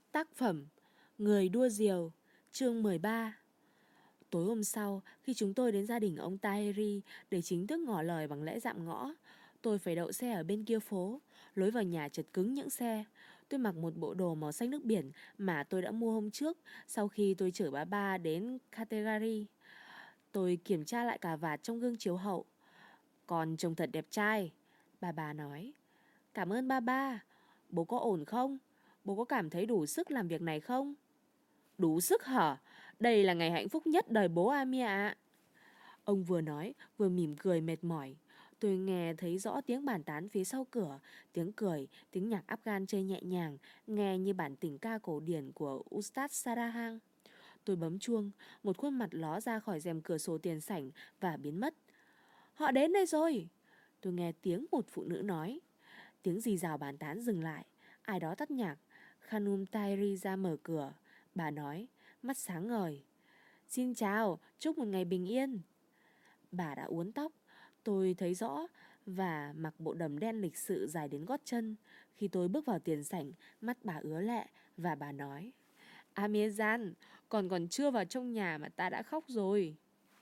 Tác phẩm Người đua diều, chương 13. Tối hôm sau, khi chúng tôi đến gia đình ông Tahiri để chính thức ngỏ lời bằng lễ dạm ngõ, tôi phải đậu xe ở bên kia phố. Lối vào nhà chật cứng những xe. Tôi mặc một bộ đồ màu xanh nước biển mà tôi đã mua hôm trước sau khi tôi chở bà ba đến Katagari. Tôi kiểm tra lại cà vạt trong gương chiếu hậu. Con trông thật đẹp trai, bà nói. Cảm ơn ba. Bố có ổn không? Bố có cảm thấy đủ sức làm việc này không? Đủ sức hả? Đây là ngày hạnh phúc nhất đời bố Ami ạ. Ông vừa nói vừa mỉm cười mệt mỏi. Tôi nghe thấy rõ tiếng bàn tán phía sau cửa, tiếng cười, tiếng nhạc Afghan chơi nhẹ nhàng, nghe như bản tình ca cổ điển của Ustad Sarahang. Tôi bấm chuông, một khuôn mặt ló ra khỏi rèm cửa sổ tiền sảnh và biến mất. Họ đến đây rồi. Tôi nghe tiếng một phụ nữ nói. Tiếng rì rào bàn tán dừng lại. Ai đó tắt nhạc. Khanum Tahiri ra mở cửa. Bà nói, mắt sáng ngời. Xin chào, chúc một ngày bình yên. Bà đã uốn tóc, tôi thấy rõ, và mặc bộ đầm đen lịch sự dài đến gót chân. Khi tôi bước vào tiền sảnh, mắt bà ứa lệ và bà nói, Amirzan, còn chưa vào trong nhà mà ta đã khóc rồi.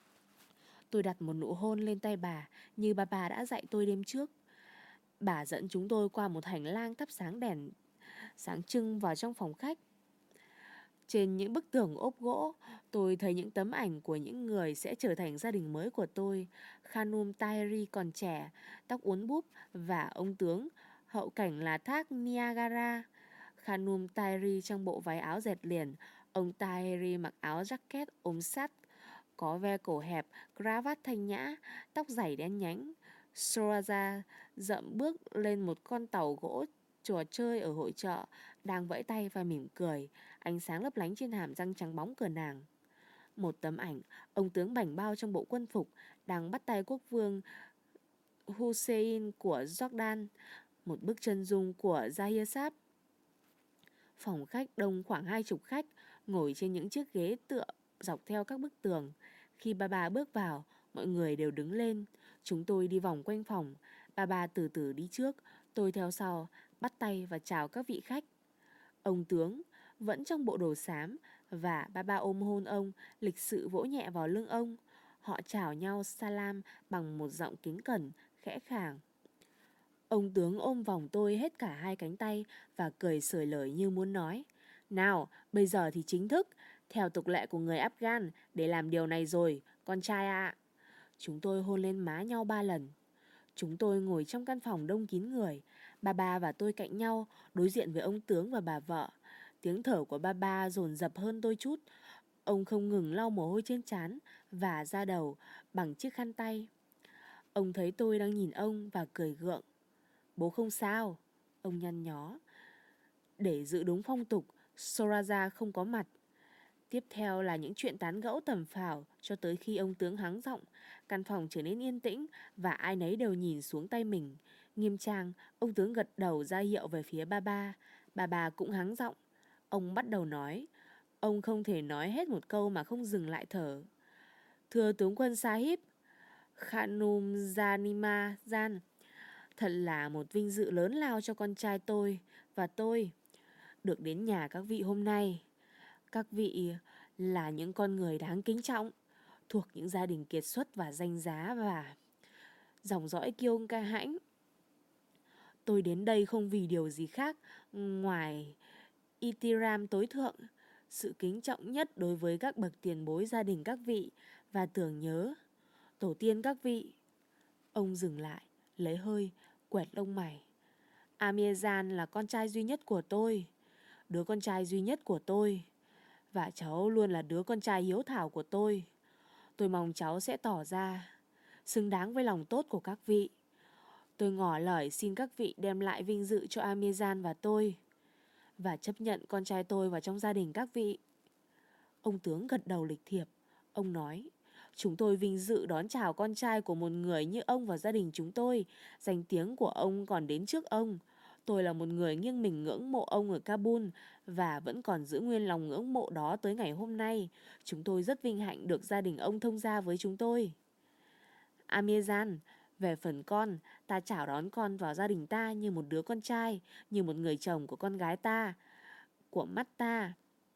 Tôi đặt một nụ hôn lên tay bà như bà đã dạy tôi đêm trước. Bà dẫn chúng tôi qua một hành lang thắp sáng đèn sáng trưng vào trong phòng khách. Trên những bức tường ốp gỗ, tôi thấy những tấm ảnh của những người sẽ trở thành gia đình mới của tôi. Khanum Tahiri còn trẻ, tóc uốn búp, và ông tướng, hậu cảnh là thác Niagara. Khanum Tahiri trong bộ váy áo dệt liền, ông Tahiri mặc áo jacket ôm sát, có ve cổ hẹp, cravat thanh nhã, tóc dày đen nhánh. Soraja dậm bước lên một con tàu gỗ trò chơi ở hội chợ, đang vẫy tay và mỉm cười, ánh sáng lấp lánh trên hàm răng trắng bóng của nàng. Một tấm ảnh, ông tướng bảnh bao trong bộ quân phục, đang bắt tay quốc vương Hussein của Jordan, một bức chân dung của Zahir Sab. Phòng khách đông khoảng 20 khách, ngồi trên những chiếc ghế tựa dọc theo các bức tường. Khi bà bước vào, mọi người đều đứng lên. Chúng tôi đi vòng quanh phòng. Bà từ từ đi trước, tôi theo sau, bắt tay và chào các vị khách. Ông tướng vẫn trong bộ đồ xám, và bà ôm hôn ông, lịch sự vỗ nhẹ vào lưng ông. Họ chào nhau salam bằng một giọng kính cẩn, khẽ khàng. Ông tướng ôm vòng tôi hết cả hai cánh tay và cười xởi lởi như muốn nói. Nào, bây giờ thì chính thức, theo tục lệ của người Afghan, để làm điều này rồi, con trai ạ. Chúng tôi hôn lên má nhau 3 lần. Chúng tôi ngồi trong căn phòng đông kín người. Bà và tôi cạnh nhau, đối diện với ông tướng và bà vợ. Tiếng thở của ba dồn dập hơn tôi chút. Ông không ngừng lau mồ hôi trên trán và da đầu bằng chiếc khăn tay. Ông thấy tôi đang nhìn ông và cười gượng. Bố không sao, ông nhăn nhó. Để giữ đúng phong tục, Soraja không có mặt. Tiếp theo là những chuyện tán gẫu tầm phào cho tới khi ông tướng hắng giọng, căn phòng trở nên yên tĩnh và ai nấy đều nhìn xuống tay mình. Nghiêm trang, ông tướng gật đầu ra hiệu về phía ba. Bà cũng hắng giọng. Ông bắt đầu nói. Ông không thể nói hết một câu mà không dừng lại thở. Thưa tướng quân Sahib, Khanum Zanima Jan, thật là một vinh dự lớn lao cho con trai tôi và tôi được đến nhà các vị hôm nay. Các vị là những con người đáng kính trọng, thuộc những gia đình kiệt xuất và danh giá và dòng dõi kiêu ca hãnh. Tôi đến đây không vì điều gì khác ngoài Itiram tối thượng, sự kính trọng nhất đối với các bậc tiền bối gia đình các vị và tưởng nhớ tổ tiên các vị. Ông dừng lại, lấy hơi, quẹt lông mày. Amirzan là con trai duy nhất của tôi, đứa con trai duy nhất của tôi, và cháu luôn là đứa con trai hiếu thảo của tôi. Tôi mong cháu sẽ tỏ ra xứng đáng với lòng tốt của các vị. Tôi ngỏ lời xin các vị đem lại vinh dự cho Amirzan và tôi, và chấp nhận con trai tôi vào trong gia đình các vị. Ông tướng gật đầu lịch thiệp. Ông nói, chúng tôi vinh dự đón chào con trai của một người như ông vào gia đình chúng tôi. Danh tiếng của ông còn đến trước ông. Tôi là một người nghiêng mình ngưỡng mộ ông ở Kabul và vẫn còn giữ nguyên lòng ngưỡng mộ đó tới ngày hôm nay. Chúng tôi rất vinh hạnh được gia đình ông thông gia với chúng tôi. Amirzan, về phần con, ta chào đón con vào gia đình ta như một đứa con trai, như một người chồng của con gái ta. của mắt ta.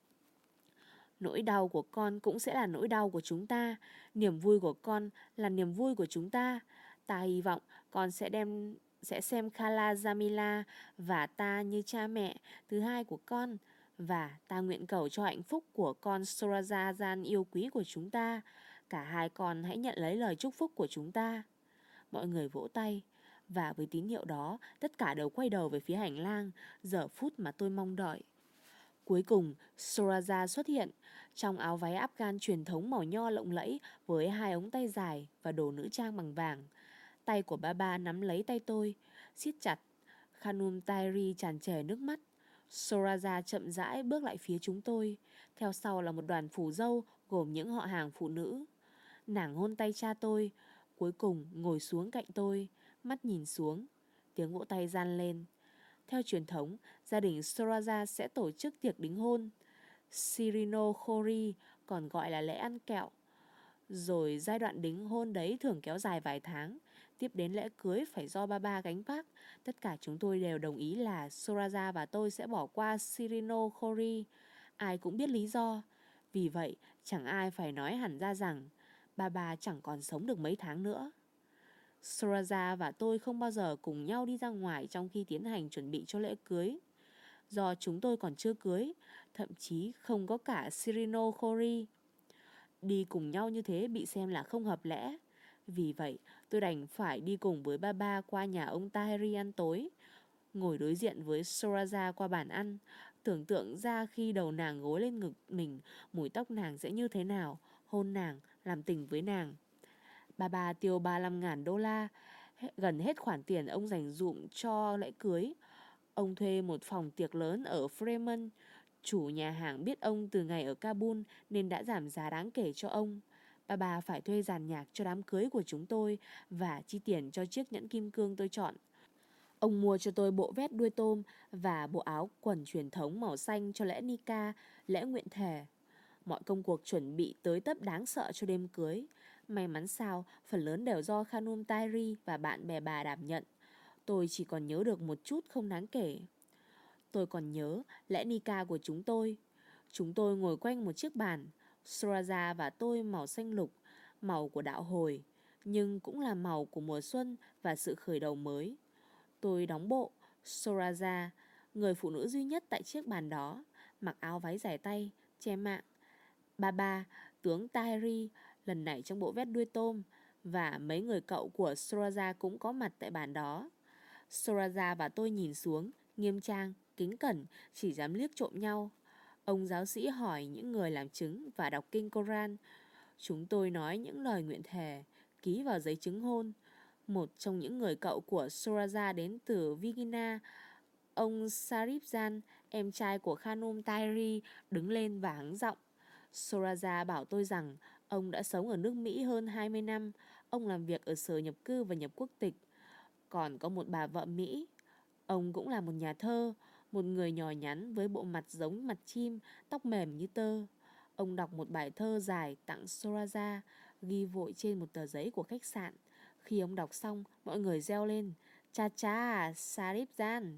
Nỗi đau của con cũng sẽ là nỗi đau của chúng ta. Niềm vui của con là niềm vui của chúng ta. Ta hy vọng con sẽ xem Khala Jamila và ta như cha mẹ thứ hai của con. Và ta nguyện cầu cho hạnh phúc của con Sorajan yêu quý của chúng ta. Cả hai con hãy nhận lấy lời chúc phúc của chúng ta. Mọi người vỗ tay. Và với tín hiệu đó, tất cả đều quay đầu về phía hành lang, giờ phút mà tôi mong đợi. Cuối cùng, Soraja xuất hiện trong áo váy Afghan truyền thống màu nho lộng lẫy với hai ống tay dài và đồ nữ trang bằng vàng. Tay của Baba nắm lấy tay tôi, siết chặt. Khanum Tairi tràn trề nước mắt. Soraja chậm rãi bước lại phía chúng tôi. Theo sau là một đoàn phù dâu gồm những họ hàng phụ nữ. Nàng hôn tay cha tôi, cuối cùng ngồi xuống cạnh tôi, mắt nhìn xuống. Tiếng vỗ tay gian lên. Theo truyền thống, gia đình Soraja sẽ tổ chức tiệc đính hôn, Sirino Khori, còn gọi là lễ ăn kẹo. Rồi giai đoạn đính hôn đấy thường kéo dài vài tháng. Tiếp đến lễ cưới phải do Baba gánh vác. Tất cả chúng tôi đều đồng ý là Soraja và tôi sẽ bỏ qua Sirino Khori. Ai cũng biết lý do. Vì vậy, chẳng ai phải nói hẳn ra rằng Baba chẳng còn sống được mấy tháng nữa. Soraja và tôi không bao giờ cùng nhau đi ra ngoài trong khi tiến hành chuẩn bị cho lễ cưới. Do chúng tôi còn chưa cưới, thậm chí không có cả Sirino Khori. Đi cùng nhau như thế bị xem là không hợp lẽ. Vì vậy, tôi đành phải đi cùng với Baba qua nhà ông Tahiri ăn tối, ngồi đối diện với Soraja qua bàn ăn, tưởng tượng ra khi đầu nàng gối lên ngực mình, mùi tóc nàng sẽ như thế nào, hôn nàng, làm tình với nàng. Baba tiêu 35.000 đô la, gần hết khoản tiền ông dành dụm cho lễ cưới. Ông thuê một phòng tiệc lớn ở Freeman. Chủ nhà hàng biết ông từ ngày ở Kabul nên đã giảm giá đáng kể cho ông. Baba phải thuê dàn nhạc cho đám cưới của chúng tôi và chi tiền cho chiếc nhẫn kim cương tôi chọn. Ông mua cho tôi bộ vest đuôi tôm và bộ áo quần truyền thống màu xanh cho lễ Nika, lễ nguyện thề. Mọi công cuộc chuẩn bị tới tấp đáng sợ cho đêm cưới. May mắn sao, phần lớn đều do Khanum Tairi và bạn bè bà đảm nhận. Tôi chỉ còn nhớ được một chút không đáng kể. Tôi còn nhớ lễ Nika của chúng tôi. Chúng tôi ngồi quanh một chiếc bàn. Soraja và tôi màu xanh lục, màu của đạo hồi, nhưng cũng là màu của mùa xuân và sự khởi đầu mới. Tôi đóng bộ, Soraja, người phụ nữ duy nhất tại chiếc bàn đó, mặc áo váy dài tay, che mạng. Baba, tướng Tahiri, lần này trong bộ vest đuôi tôm, và mấy người cậu của Soraja cũng có mặt tại bàn đó. Soraja và tôi nhìn xuống, nghiêm trang, kính cẩn, chỉ dám liếc trộm nhau. Ông giáo sĩ hỏi những người làm chứng và đọc kinh Koran. Chúng tôi nói những lời nguyện thề, ký vào giấy chứng hôn. Một trong những người cậu của Soraja đến từ Vigina, ông Sarifjan, em trai của Khanum Tairi, đứng lên và hắng giọng. Soraja bảo tôi rằng ông đã sống ở nước Mỹ hơn 20 năm. Ông làm việc ở Sở Nhập cư và Nhập quốc tịch. Còn có một bà vợ Mỹ. Ông cũng là một nhà thơ, một người nhỏ nhắn với bộ mặt giống mặt chim, tóc mềm như tơ. Ông đọc một bài thơ dài tặng Soraja, ghi vội trên một tờ giấy của khách sạn. Khi ông đọc xong, mọi người reo lên, cha cha, Sarifjan.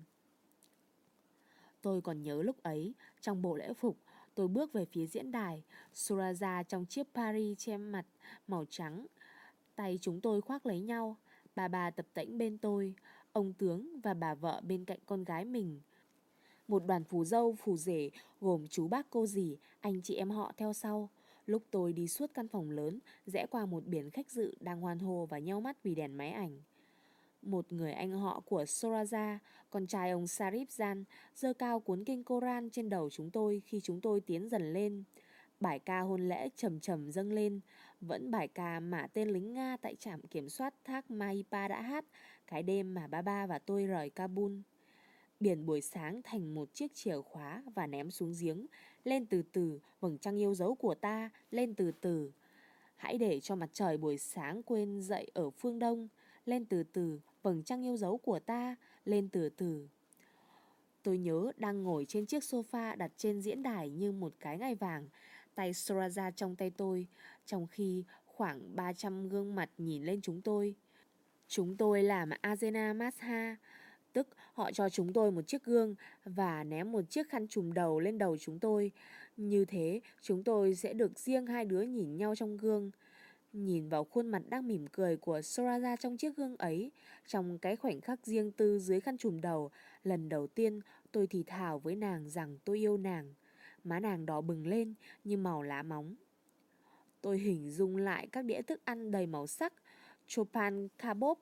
Tôi còn nhớ lúc ấy, trong bộ lễ phục, tôi bước về phía diễn đài, Soraja trong chiếc Paris che mặt màu trắng. Tay chúng tôi khoác lấy nhau, bà tập tễnh bên tôi, ông tướng và bà vợ bên cạnh con gái mình. Một đoàn phù dâu, phù rể gồm chú bác cô dì, anh chị em họ theo sau. Lúc tôi đi suốt căn phòng lớn, rẽ qua một biển khách dự đang hoan hô và nheo mắt vì đèn máy ảnh. Một người anh họ của Soraja, con trai ông Sarifjan, giơ cao cuốn kinh Koran trên đầu chúng tôi khi chúng tôi tiến dần lên. Bài ca hôn lễ trầm trầm dâng lên, vẫn bài ca mà tên lính Nga tại trạm kiểm soát thác Mahipa đã hát cái đêm mà Baba và tôi rời Kabul. Biển buổi sáng thành một chiếc chìa khóa và ném xuống giếng. Lên từ từ, vầng trăng yêu dấu của ta, lên từ từ. Hãy để cho mặt trời buổi sáng quên dậy ở phương đông. Lên từ từ, vầng trăng yêu dấu của ta, lên từ từ. Tôi nhớ đang ngồi trên chiếc sofa đặt trên diễn đài như một cái ngai vàng, tay Soraja trong tay tôi, trong khi khoảng 300 gương mặt nhìn lên chúng tôi. Chúng tôi là Azena Masha, tức họ cho chúng tôi một chiếc gương và ném một chiếc khăn trùm đầu lên đầu chúng tôi. Như thế chúng tôi sẽ được riêng hai đứa nhìn nhau trong gương. Nhìn vào khuôn mặt đang mỉm cười của Soraja trong chiếc gương ấy, trong cái khoảnh khắc riêng tư dưới khăn trùm đầu, lần đầu tiên tôi thì thào với nàng rằng tôi yêu nàng. Má nàng đỏ bừng lên như màu lá móng. Tôi hình dung lại các đĩa thức ăn đầy màu sắc, Chopin Kabob,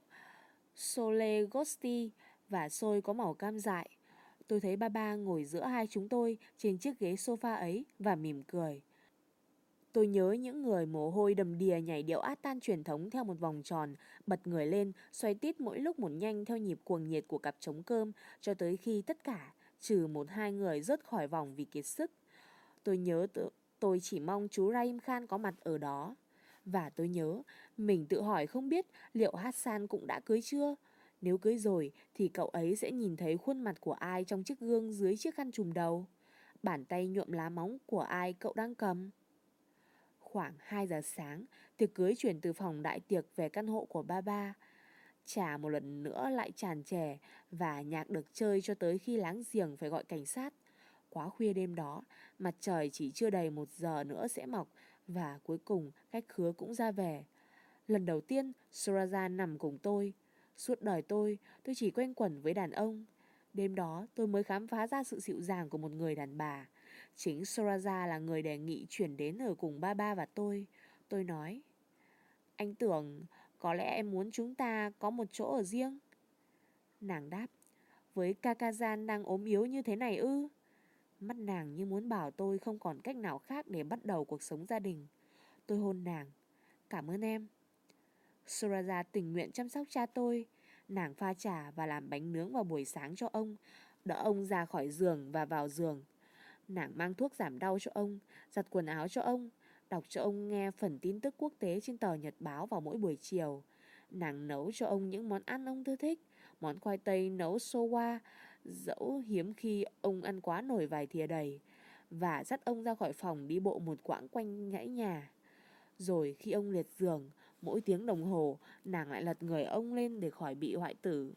Sole Gosti và xôi có màu cam dại. Tôi thấy Baba ngồi giữa hai chúng tôi trên chiếc ghế sofa ấy và mỉm cười. Tôi nhớ những người mồ hôi đầm đìa nhảy điệu át tan truyền thống theo một vòng tròn, bật người lên, xoay tít mỗi lúc một nhanh theo nhịp cuồng nhiệt của cặp trống cơm, cho tới khi tất cả, trừ một hai người rớt khỏi vòng vì kiệt sức. Tôi nhớ tôi chỉ mong chú Rahim Khan có mặt ở đó. Và tôi nhớ, mình tự hỏi không biết liệu Hassan cũng đã cưới chưa? Nếu cưới rồi thì cậu ấy sẽ nhìn thấy khuôn mặt của ai trong chiếc gương dưới chiếc khăn trùm đầu? Bàn tay nhuộm lá móng của ai cậu đang cầm? Khoảng 2 giờ sáng, tiệc cưới chuyển từ phòng đại tiệc về căn hộ của Baba. Trà một lần nữa lại tràn trề và nhạc được chơi cho tới khi láng giềng phải gọi cảnh sát. Quá khuya đêm đó, mặt trời chỉ chưa đầy 1 giờ nữa sẽ mọc và cuối cùng khách khứa cũng ra về. Lần đầu tiên Soraja nằm cùng tôi. Suốt đời tôi chỉ quanh quẩn với đàn ông. Đêm đó tôi mới khám phá ra sự dịu dàng của một người đàn bà. Chính Soraja là người đề nghị chuyển đến ở cùng Baba và tôi. Tôi nói, anh tưởng có lẽ em muốn chúng ta có một chỗ ở riêng. Nàng đáp, với Kakazan đang ốm yếu như thế này ư? Mắt nàng như muốn bảo tôi không còn cách nào khác để bắt đầu cuộc sống gia đình. Tôi hôn nàng. Cảm ơn em. Soraja tình nguyện chăm sóc cha tôi. Nàng pha trà và làm bánh nướng vào buổi sáng cho ông, đỡ ông ra khỏi giường và vào giường. Nàng mang thuốc giảm đau cho ông, giặt quần áo cho ông, đọc cho ông nghe phần tin tức quốc tế trên tờ nhật báo vào mỗi buổi chiều. Nàng nấu cho ông những món ăn ông thư thích, món khoai tây nấu sowa, dẫu hiếm khi ông ăn quá nổi vài thìa đầy, và dắt ông ra khỏi phòng đi bộ một quãng quanh dãy nhà. Rồi khi ông liệt giường, mỗi tiếng đồng hồ, nàng lại lật người ông lên để khỏi bị hoại tử.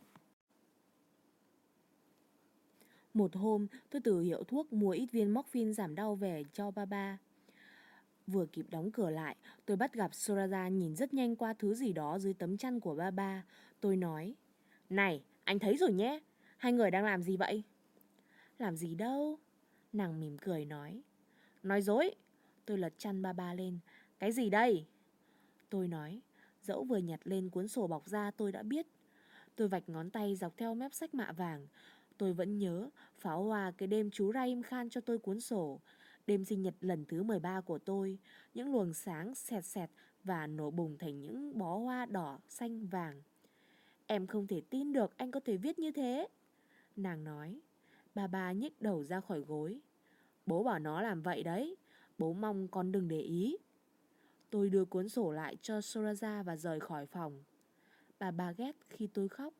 Một hôm, tôi từ hiệu thuốc mua ít viên morphine giảm đau về cho Baba. Vừa kịp đóng cửa lại, tôi bắt gặp Soraja nhìn rất nhanh qua thứ gì đó dưới tấm chăn của Baba. Tôi nói, này, anh thấy rồi nhé, hai người đang làm gì vậy? Làm gì đâu? Nàng mỉm cười nói dối. Tôi lật chăn Baba lên. Cái gì đây? Tôi nói, dẫu vừa nhặt lên cuốn sổ bọc ra tôi đã biết. Tôi vạch ngón tay dọc theo mép sách mạ vàng. Tôi vẫn nhớ pháo hoa cái đêm chú Rahim Khan cho tôi cuốn sổ. Đêm sinh nhật lần thứ 13 của tôi. Những luồng sáng xẹt xẹt và nổ bùng thành những bó hoa đỏ, xanh, vàng. Em không thể tin được anh có thể viết như thế. Nàng nói. Bà nhích đầu ra khỏi gối. Bố bảo nó làm vậy đấy. Bố mong con đừng để ý. Tôi đưa cuốn sổ lại cho Soraja và rời khỏi phòng. Bà ghét khi tôi khóc.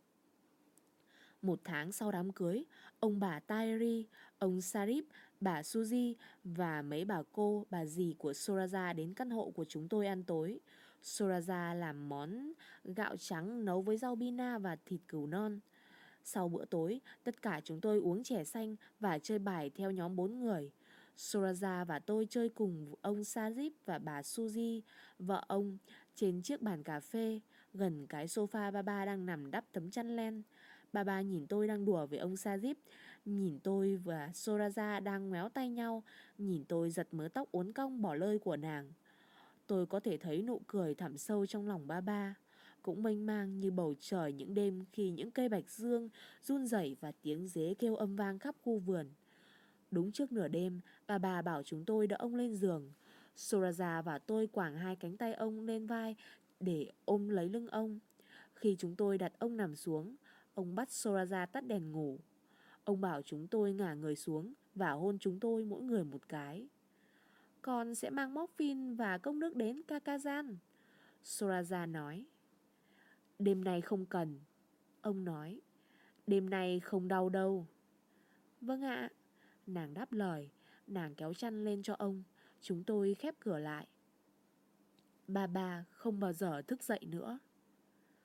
1 tháng sau đám cưới, ông bà Tahiri, ông Sarip, bà Suji và mấy bà cô, bà dì của Soraja đến căn hộ của chúng tôi ăn tối. Soraja làm món gạo trắng nấu với rau bina và thịt cừu non. Sau bữa tối, tất cả chúng tôi uống chè xanh và chơi bài theo nhóm 4 người. Soraja và tôi chơi cùng ông Sarip và bà Suji, vợ ông, trên chiếc bàn cà phê, gần cái sofa Baba đang nằm đắp tấm chăn len. Baba nhìn tôi đang đùa với ông Sarip, nhìn tôi và Soraja đang ngoéo tay nhau, nhìn tôi giật mớ tóc uốn cong bỏ lơi của nàng. Tôi có thể thấy nụ cười thẳm sâu trong lòng Baba, cũng mênh mang như bầu trời những đêm khi những cây bạch dương run rẩy và tiếng dế kêu âm vang khắp khu vườn. Đúng trước nửa đêm, bà bảo chúng tôi đỡ ông lên giường. Soraja và tôi quàng hai cánh tay ông lên vai để ôm lấy lưng ông. Khi chúng tôi đặt ông nằm xuống, ông bắt Soraja tắt đèn ngủ. Ông bảo chúng tôi ngả người xuống và hôn chúng tôi mỗi người một cái. Con sẽ mang morphine và cốc nước đến Kakazan, Soraja nói. Đêm nay không cần. Ông nói. Đêm nay không đau đâu. Vâng ạ. Nàng đáp lời. Nàng kéo chăn lên cho ông. Chúng tôi khép cửa lại. Bà không bao giờ thức dậy nữa.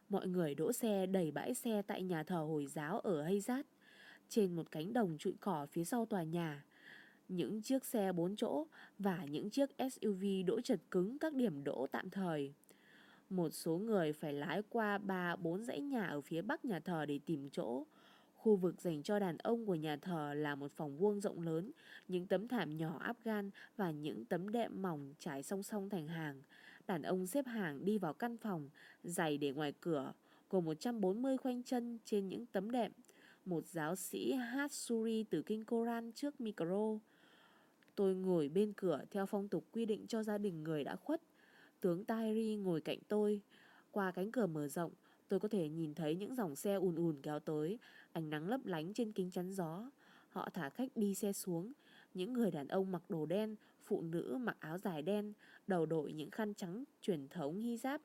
Mọi người đỗ xe đẩy bãi xe tại nhà thờ Hồi giáo ở Hayzat, trên một cánh đồng trụi cỏ phía sau tòa nhà. Những chiếc xe 4 chỗ và những chiếc SUV đỗ chật cứng các điểm đỗ tạm thời. Một số người phải lái qua 3-4 dãy nhà ở phía bắc nhà thờ để tìm chỗ. Khu vực dành cho đàn ông của nhà thờ là một phòng vuông rộng lớn, những tấm thảm nhỏ Afghan và những tấm đệm mỏng trải song song thành hàng. Đàn ông xếp hàng đi vào căn phòng, giày để ngoài cửa, gồm 140 khoanh chân trên những tấm đệm. Một giáo sĩ hát suri từ kinh Koran trước micro. Tôi ngồi bên cửa theo phong tục quy định cho gia đình người đã khuất. Tướng Tahiri ngồi cạnh tôi. Qua cánh cửa mở rộng, tôi có thể nhìn thấy những dòng xe ùn ùn kéo tới, ánh nắng lấp lánh trên kính chắn gió. Họ thả khách đi xe xuống. Những người đàn ông mặc đồ đen, phụ nữ mặc áo dài đen, đầu đội những khăn trắng truyền thống hijab.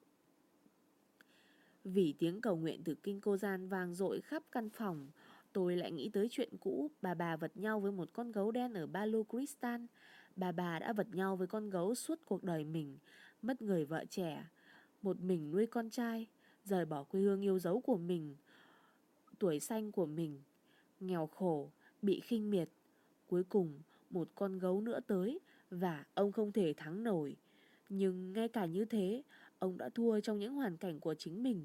Vì tiếng cầu nguyện từ kinh Koran vang dội khắp căn phòng, tôi lại nghĩ tới chuyện cũ bà vật nhau với một con gấu đen ở Balochistan. Bà đã vật nhau với con gấu suốt cuộc đời mình, mất người vợ trẻ, một mình nuôi con trai, rời bỏ quê hương yêu dấu của mình, tuổi xanh của mình, nghèo khổ, bị khinh miệt. Cuối cùng, một con gấu nữa tới và ông không thể thắng nổi. Nhưng ngay cả như thế, ông đã thua trong những hoàn cảnh của chính mình.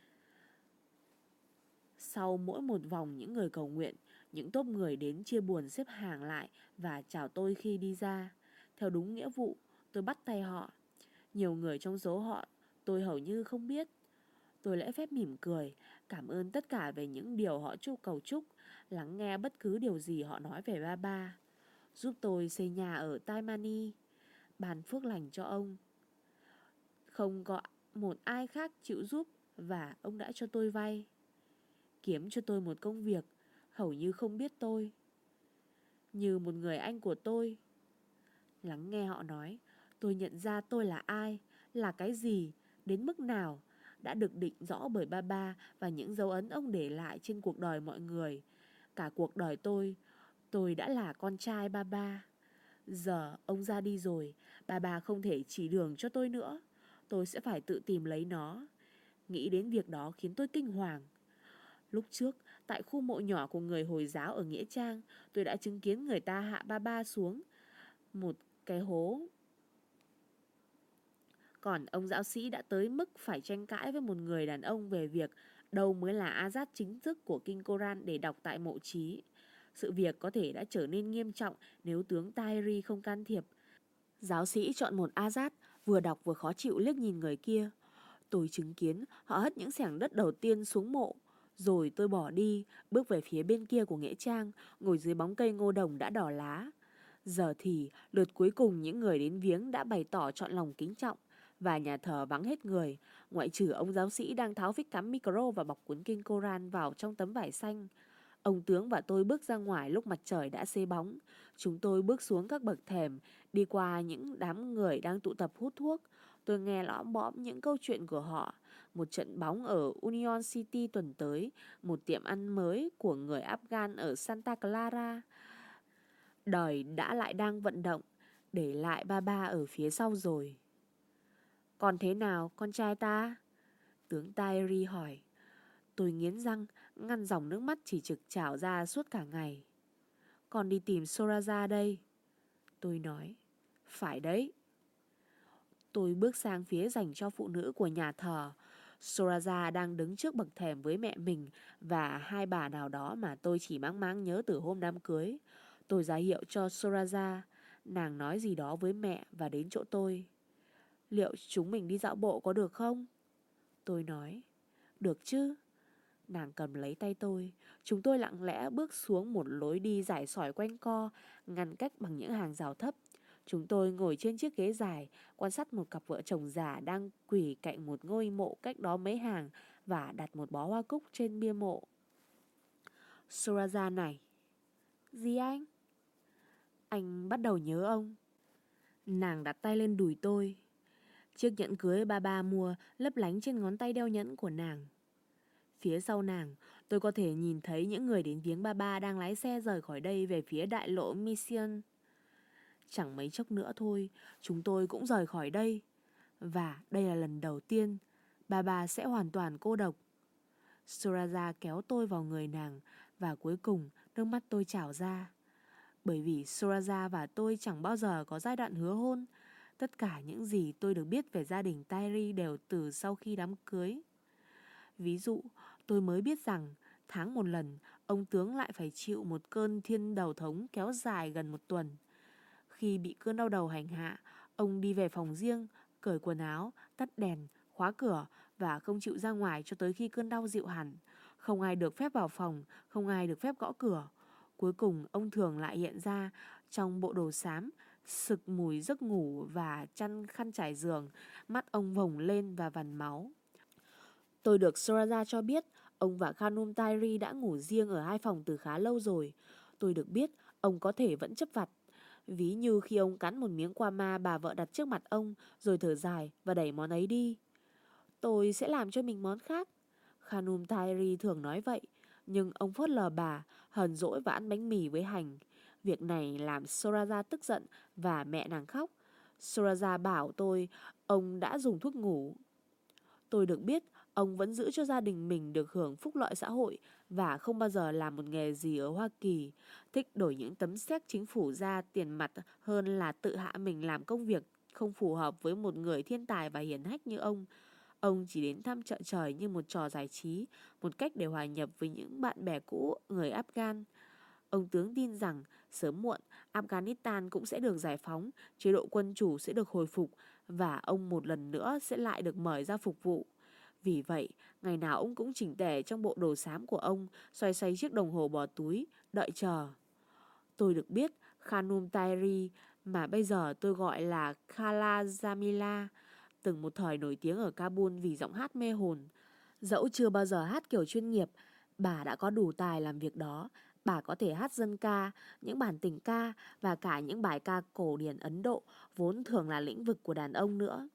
Sau mỗi một vòng những người cầu nguyện, những tốp người đến chia buồn xếp hàng lại và chào tôi khi đi ra. Theo đúng nghĩa vụ, tôi bắt tay họ. Nhiều người trong số họ tôi hầu như không biết. Tôi lễ phép mỉm cười, cảm ơn tất cả về những điều họ cầu chúc, lắng nghe bất cứ điều gì họ nói về ba. Giúp tôi xây nhà ở Taimani, ban phước lành cho ông. Không có một ai khác chịu giúp và ông đã cho tôi vay. Kiếm cho tôi một công việc, hầu như không biết tôi. Như một người anh của tôi. Lắng nghe họ nói, tôi nhận ra tôi là ai, là cái gì, đến mức nào, đã được định rõ bởi ba và những dấu ấn ông để lại trên cuộc đời mọi người. Cả cuộc đời tôi đã là con trai ba. Giờ ông ra đi rồi, ba không thể chỉ đường cho tôi nữa. Tôi sẽ phải tự tìm lấy nó. Nghĩ đến việc đó khiến tôi kinh hoàng. Lúc trước, tại khu mộ nhỏ của người Hồi giáo ở Nghĩa Trang, tôi đã chứng kiến người ta hạ ba xuống một cái hố. Còn ông giáo sĩ đã tới mức phải tranh cãi với một người đàn ông về việc đâu mới là Azad chính thức của kinh Koran để đọc tại mộ chí. Sự việc có thể đã trở nên nghiêm trọng nếu tướng Tahiri không can thiệp. Giáo sĩ chọn một Azad, vừa đọc vừa khó chịu liếc nhìn người kia. Tôi chứng kiến họ hất những xẻng đất đầu tiên xuống mộ. Rồi tôi bỏ đi, bước về phía bên kia của nghĩa trang, ngồi dưới bóng cây ngô đồng đã đỏ lá. Giờ thì lượt cuối cùng những người đến viếng đã bày tỏ trọn lòng kính trọng, và nhà thờ vắng hết người, ngoại trừ ông giáo sĩ đang tháo phích cắm micro và bọc cuốn kinh Koran vào trong tấm vải xanh. Ông tướng và tôi bước ra ngoài lúc mặt trời đã xế bóng. Chúng tôi bước xuống các bậc thềm, đi qua những đám người đang tụ tập hút thuốc. Tôi nghe lõm bõm những câu chuyện của họ. Một trận bóng ở Union City tuần tới, một tiệm ăn mới của người Afghan ở Santa Clara. Đời đã lại đang vận động, để lại ba ở phía sau rồi. Còn thế nào con trai ta? Tướng Tahiri hỏi. Tôi nghiến răng, ngăn dòng nước mắt chỉ trực trào ra suốt cả ngày. Con đi tìm Soraza đây. Tôi nói. Phải đấy. Tôi bước sang phía dành cho phụ nữ của nhà thờ. Soraza đang đứng trước bậc thềm với mẹ mình và hai bà nào đó mà tôi chỉ mang máng nhớ từ hôm đám cưới. Tôi ra hiệu cho Soraza. Nàng nói gì đó với mẹ và đến chỗ tôi. Liệu chúng mình đi dạo bộ có được không? Tôi nói. Được chứ. Nàng cầm lấy tay tôi. Chúng tôi lặng lẽ bước xuống một lối đi dài sỏi quanh co, ngăn cách bằng những hàng rào thấp. Chúng tôi ngồi trên chiếc ghế dài, quan sát một cặp vợ chồng già đang quỳ cạnh một ngôi mộ cách đó mấy hàng và đặt một bó hoa cúc trên bia mộ. Soraza này. Gì anh? Anh bắt đầu nhớ ông. Nàng đặt tay lên đùi tôi. Chiếc nhẫn cưới ba mua lấp lánh trên ngón tay đeo nhẫn của nàng. Phía sau nàng, tôi có thể nhìn thấy những người đến viếng ba đang lái xe rời khỏi đây về phía đại lộ Mission. Chẳng mấy chốc nữa thôi, chúng tôi cũng rời khỏi đây. Và đây là lần đầu tiên bà sẽ hoàn toàn cô độc. Suraja kéo tôi vào người nàng và cuối cùng nước mắt tôi trào ra. Bởi vì Suraja và tôi chẳng bao giờ có giai đoạn hứa hôn. Tất cả những gì tôi được biết về gia đình Tairi đều từ sau khi đám cưới. Ví dụ, tôi mới biết rằng tháng một lần, ông tướng lại phải chịu một cơn thiên đầu thống kéo dài gần một tuần. Khi bị cơn đau đầu hành hạ, ông đi về phòng riêng, cởi quần áo, tắt đèn, khóa cửa và không chịu ra ngoài cho tới khi cơn đau dịu hẳn. Không ai được phép vào phòng, không ai được phép gõ cửa. Cuối cùng ông thường lại hiện ra trong bộ đồ xám, sực mùi giấc ngủ và chăn khăn trải giường, mắt ông vồng lên và vằn máu. Tôi được Suraja cho biết ông và Khanum Tairi đã ngủ riêng ở hai phòng từ khá lâu rồi. Tôi được biết ông có thể vẫn chấp vặt. Ví như khi ông cắn một miếng qua ma bà vợ đặt trước mặt ông rồi thở dài và đẩy món ấy đi. Tôi sẽ làm cho mình món khác. Khanum Tairi thường nói vậy, nhưng ông phớt lờ bà, hờn dỗi và ăn bánh mì với hành. Việc này làm Suraja tức giận và mẹ nàng khóc. Suraja bảo tôi ông đã dùng thuốc ngủ. Tôi được biết ông vẫn giữ cho gia đình mình được hưởng phúc lợi xã hội và không bao giờ làm một nghề gì ở Hoa Kỳ, thích đổi những tấm séc chính phủ ra tiền mặt hơn là tự hạ mình làm công việc không phù hợp với một người thiên tài và hiển hách như ông. Ông chỉ đến thăm chợ trời như một trò giải trí, một cách để hòa nhập với những bạn bè cũ người Afghan. Ông tướng tin rằng sớm muộn Afghanistan cũng sẽ được giải phóng, chế độ quân chủ sẽ được hồi phục và ông một lần nữa sẽ lại được mời ra phục vụ. Vì vậy, ngày nào ông cũng chỉnh tề trong bộ đồ xám của ông, xoay xoay chiếc đồng hồ bỏ túi, đợi chờ. Tôi được biết Khanum Tairi, mà bây giờ tôi gọi là Khala Jamila, từng một thời nổi tiếng ở Kabul vì giọng hát mê hồn. Dẫu chưa bao giờ hát kiểu chuyên nghiệp, bà đã có đủ tài làm việc đó. Bà có thể hát dân ca, những bản tình ca và cả những bài ca cổ điển Ấn Độ vốn thường là lĩnh vực của đàn ông nữa.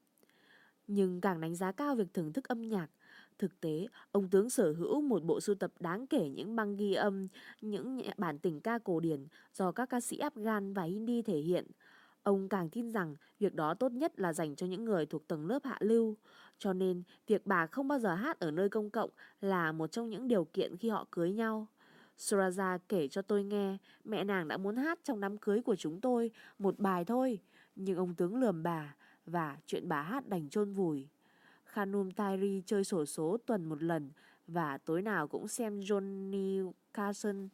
Nhưng càng đánh giá cao việc thưởng thức âm nhạc, thực tế ông tướng sở hữu một bộ sưu tập đáng kể những băng ghi âm, những bản tình ca cổ điển do các ca sĩ Afghan và Hindi thể hiện. Ông càng tin rằng việc đó tốt nhất là dành cho những người thuộc tầng lớp hạ lưu. Cho nên việc bà không bao giờ hát ở nơi công cộng là một trong những điều kiện khi họ cưới nhau. Suraja kể cho tôi nghe mẹ nàng đã muốn hát trong đám cưới của chúng tôi một bài thôi, nhưng ông tướng lườm bà và chuyện bà hát đành chôn vùi. Khanum Tairi chơi xổ số tuần một lần và tối nào cũng xem Johnny Carson.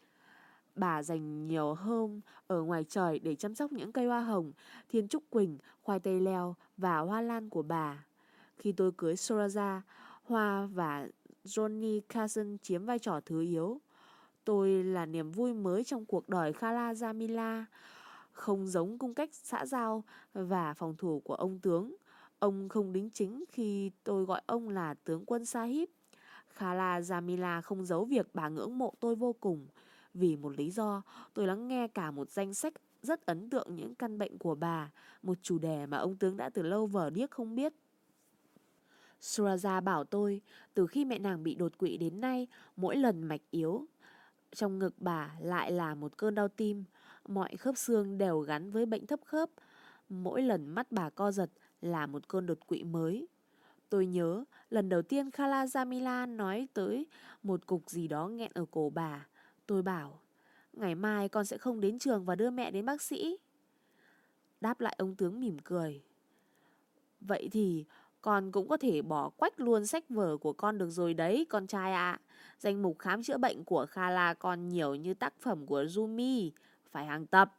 Bà dành nhiều hôm ở ngoài trời để chăm sóc những cây hoa hồng, thiên trúc quỳnh, khoai tây leo và hoa lan của bà. Khi tôi cưới Suraja, Hoa và Johnny Carson chiếm vai trò thứ yếu. Tôi là niềm vui mới trong cuộc đời Khala Jamila, không giống cung cách xã giao và phòng thủ của ông tướng. Ông không đính chính khi tôi gọi ông là tướng quân Sahib. Khala Jamila không giấu việc bà ngưỡng mộ tôi vô cùng. Vì một lý do, tôi lắng nghe cả một danh sách rất ấn tượng những căn bệnh của bà, một chủ đề mà ông tướng đã từ lâu vờ điếc không biết. Suraja bảo tôi, từ khi mẹ nàng bị đột quỵ đến nay, mỗi lần mạch yếu, trong ngực bà lại là một cơn đau tim. Mọi khớp xương đều gắn với bệnh thấp khớp. Mỗi lần mắt bà co giật là một cơn đột quỵ mới. Tôi nhớ lần đầu tiên Khala Jamila nói tới một cục gì đó nghẹn ở cổ bà. Tôi bảo, ngày mai con sẽ không đến trường và đưa mẹ đến bác sĩ. Đáp lại ông tướng mỉm cười. Vậy thì con cũng có thể bỏ quách luôn sách vở của con được rồi đấy con trai ạ. Danh mục khám chữa bệnh của Khala còn nhiều như tác phẩm của Rumi, phải hàng tập.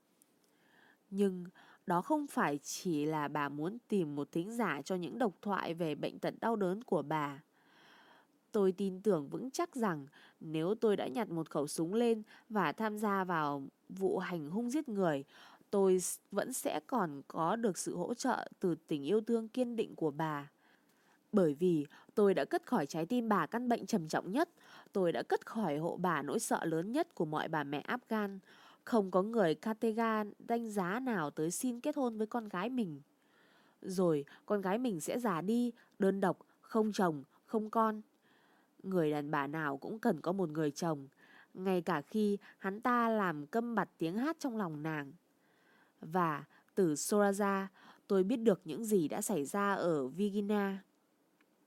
Nhưng đó không phải chỉ là bà muốn tìm một thính giả cho những độc thoại về bệnh tật đau đớn của bà. Tôi tin tưởng vững chắc rằng nếu tôi đã nhặt một khẩu súng lên và tham gia vào vụ hành hung giết người, tôi vẫn sẽ còn có được sự hỗ trợ từ tình yêu thương kiên định của bà. Bởi vì tôi đã cất khỏi trái tim bà căn bệnh trầm trọng nhất, tôi đã cất khỏi hộ bà nỗi sợ lớn nhất của mọi bà mẹ Afghan. Không có người Katega đánh giá nào tới xin kết hôn với con gái mình. Rồi con gái mình sẽ già đi, đơn độc, không chồng, không con. Người đàn bà nào cũng cần có một người chồng, ngay cả khi hắn ta làm câm bặt tiếng hát trong lòng nàng. Và từ Suraja, tôi biết được những gì đã xảy ra ở Virginia.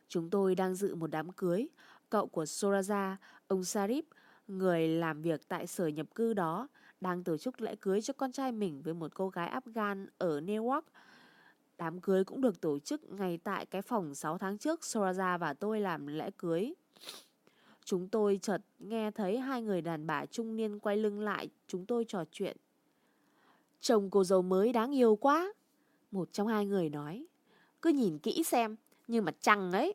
Chúng tôi đang dự một đám cưới. Cậu của Soraza, ông Sarip, người làm việc tại sở nhập cư đó, đang tổ chức lễ cưới cho con trai mình với một cô gái Afghan ở Newark. Đám cưới cũng được tổ chức ngay tại cái phòng 6 tháng trước Soraza và tôi làm lễ cưới. Chúng tôi chợt nghe thấy hai người đàn bà trung niên quay lưng lại chúng tôi trò chuyện. Chồng cô dâu mới đáng yêu quá, một trong hai người nói. Cứ nhìn kỹ xem, như mặt trăng ấy.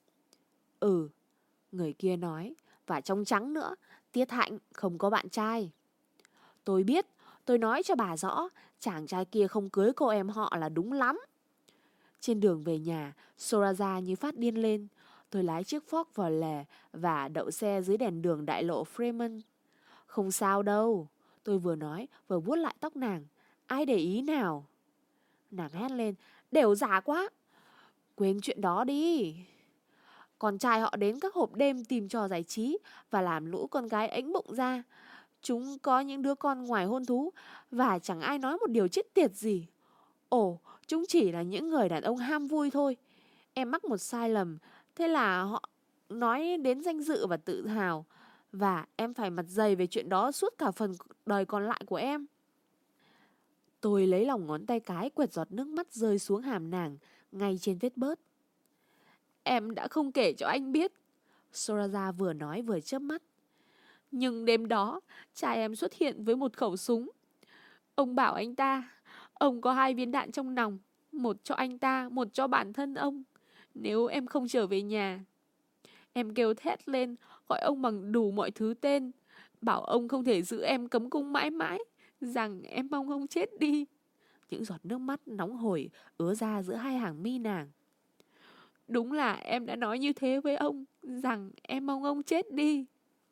Ừ, người kia nói, và trong trắng nữa, Tiết Hạnh không có bạn trai. Tôi biết, tôi nói cho bà rõ, chàng trai kia không cưới cô em họ là đúng lắm. Trên đường về nhà, Soraza như phát điên lên. Tôi lái chiếc Ford vào lề và đậu xe dưới đèn đường đại lộ Fremont. Không sao đâu, tôi vừa nói vừa vuốt lại tóc nàng. Ai để ý nào? Nàng hét lên, đều giả quá. Quên chuyện đó đi. Con trai họ đến các hộp đêm tìm trò giải trí và làm lũ con gái ếnh bụng ra. Chúng có những đứa con ngoài hôn thú và chẳng ai nói một điều chết tiệt gì. Ồ, chúng chỉ là những người đàn ông ham vui thôi. Em mắc một sai lầm, thế là họ nói đến danh dự và tự hào. Và em phải mặt dày về chuyện đó suốt cả phần đời còn lại của em. Tôi lấy lòng ngón tay cái quẹt giọt nước mắt rơi xuống hàm nàng, ngay trên vết bớt. Em đã không kể cho anh biết. Soraza vừa nói vừa chớp mắt. Nhưng đêm đó, cha em xuất hiện với một khẩu súng. Ông bảo anh ta, ông có 2 viên đạn trong nòng, một cho anh ta, một cho bản thân ông. Nếu em không trở về nhà. Em kêu thét lên, gọi ông bằng đủ mọi thứ tên. Bảo ông không thể giữ em cấm cung mãi mãi, rằng em mong ông chết đi. Những giọt nước mắt nóng hổi ứa ra giữa hai hàng mi nàng. Đúng là em đã nói như thế với ông, rằng em mong ông chết đi.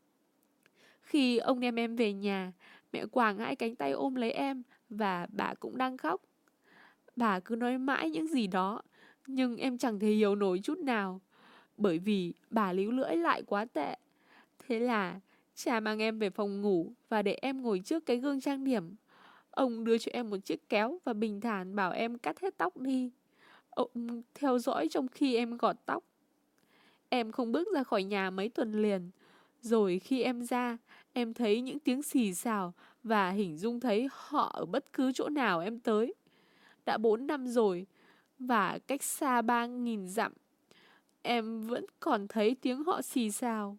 Khi ông đem em về nhà, mẹ quàng 2 cánh tay ôm lấy em và bà cũng đang khóc. Bà cứ nói mãi những gì đó, nhưng em chẳng thể hiểu nổi chút nào, bởi vì bà líu lưỡi lại quá tệ. Thế là cha mang em về phòng ngủ và để em ngồi trước cái gương trang điểm. Ông đưa cho em một chiếc kéo và bình thản bảo em cắt hết tóc đi. Ông theo dõi trong khi em gọt tóc. Em không bước ra khỏi nhà mấy tuần liền. Rồi khi em ra, em thấy những tiếng xì xào và hình dung thấy họ ở bất cứ chỗ nào em tới. Đã 4 năm rồi, và cách xa 3.000 dặm, em vẫn còn thấy tiếng họ xì xào.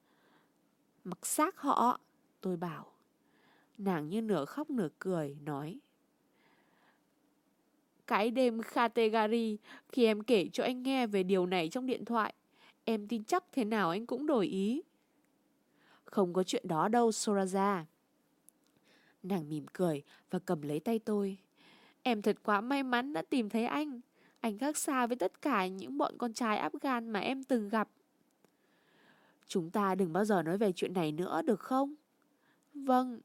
Mặc xác họ, tôi bảo. Nàng như nửa khóc nửa cười, nói. Cái đêm Khategari, khi em kể cho anh nghe về điều này trong điện thoại, em tin chắc thế nào anh cũng đổi ý. Không có chuyện đó đâu, Soraza. Nàng mỉm cười và cầm lấy tay tôi. Em thật quá may mắn đã tìm thấy anh. Anh khác xa với tất cả những bọn con trai Afghan mà em từng gặp. Chúng ta đừng bao giờ nói về chuyện này nữa được không? Vâng.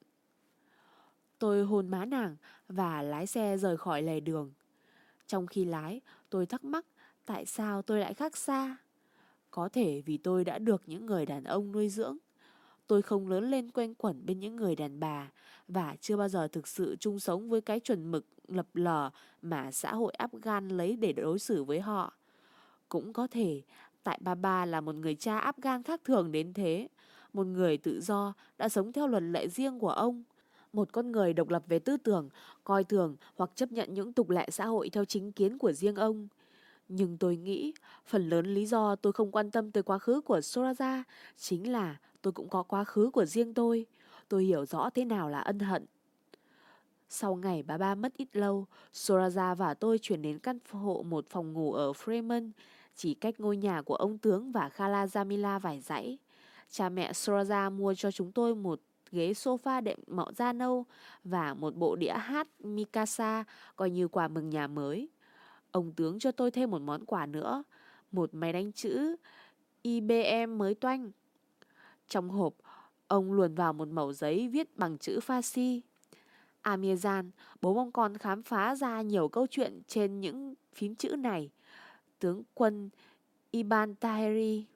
Tôi hôn má nàng và lái xe rời khỏi lề đường. Trong khi lái, tôi thắc mắc tại sao tôi lại khác xa. Có thể vì tôi đã được những người đàn ông nuôi dưỡng. Tôi không lớn lên quanh quẩn bên những người đàn bà và chưa bao giờ thực sự chung sống với cái chuẩn mực lập lờ mà xã hội Afghan lấy để đối xử với họ. Cũng có thể tại Baba là một người cha Afghan khác thường đến thế, một người tự do đã sống theo luật lệ riêng của ông, một con người độc lập về tư tưởng, coi thường hoặc chấp nhận những tục lệ xã hội theo chính kiến của riêng ông. Nhưng tôi nghĩ phần lớn lý do tôi không quan tâm tới quá khứ của Soraza chính là tôi cũng có quá khứ của riêng tôi. Tôi hiểu rõ thế nào là ân hận. Sau ngày bà ba mất ít lâu, Soraza và tôi chuyển đến căn hộ một phòng ngủ ở Fremont, chỉ cách ngôi nhà của ông tướng và Khala Jamila vài dãy. Cha mẹ Soraza mua cho chúng tôi một ghế sofa đệm màu da nâu và một bộ đĩa hát Mikasa coi như quà mừng nhà mới. Ông tướng cho tôi thêm một món quà nữa, một máy đánh chữ IBM mới toanh. Trong hộp, ông luồn vào một mẩu giấy viết bằng chữ Farsi. Amirzan, bố mong con khám phá ra nhiều câu chuyện trên những phím chữ này. Tướng quân Iban Tahiri.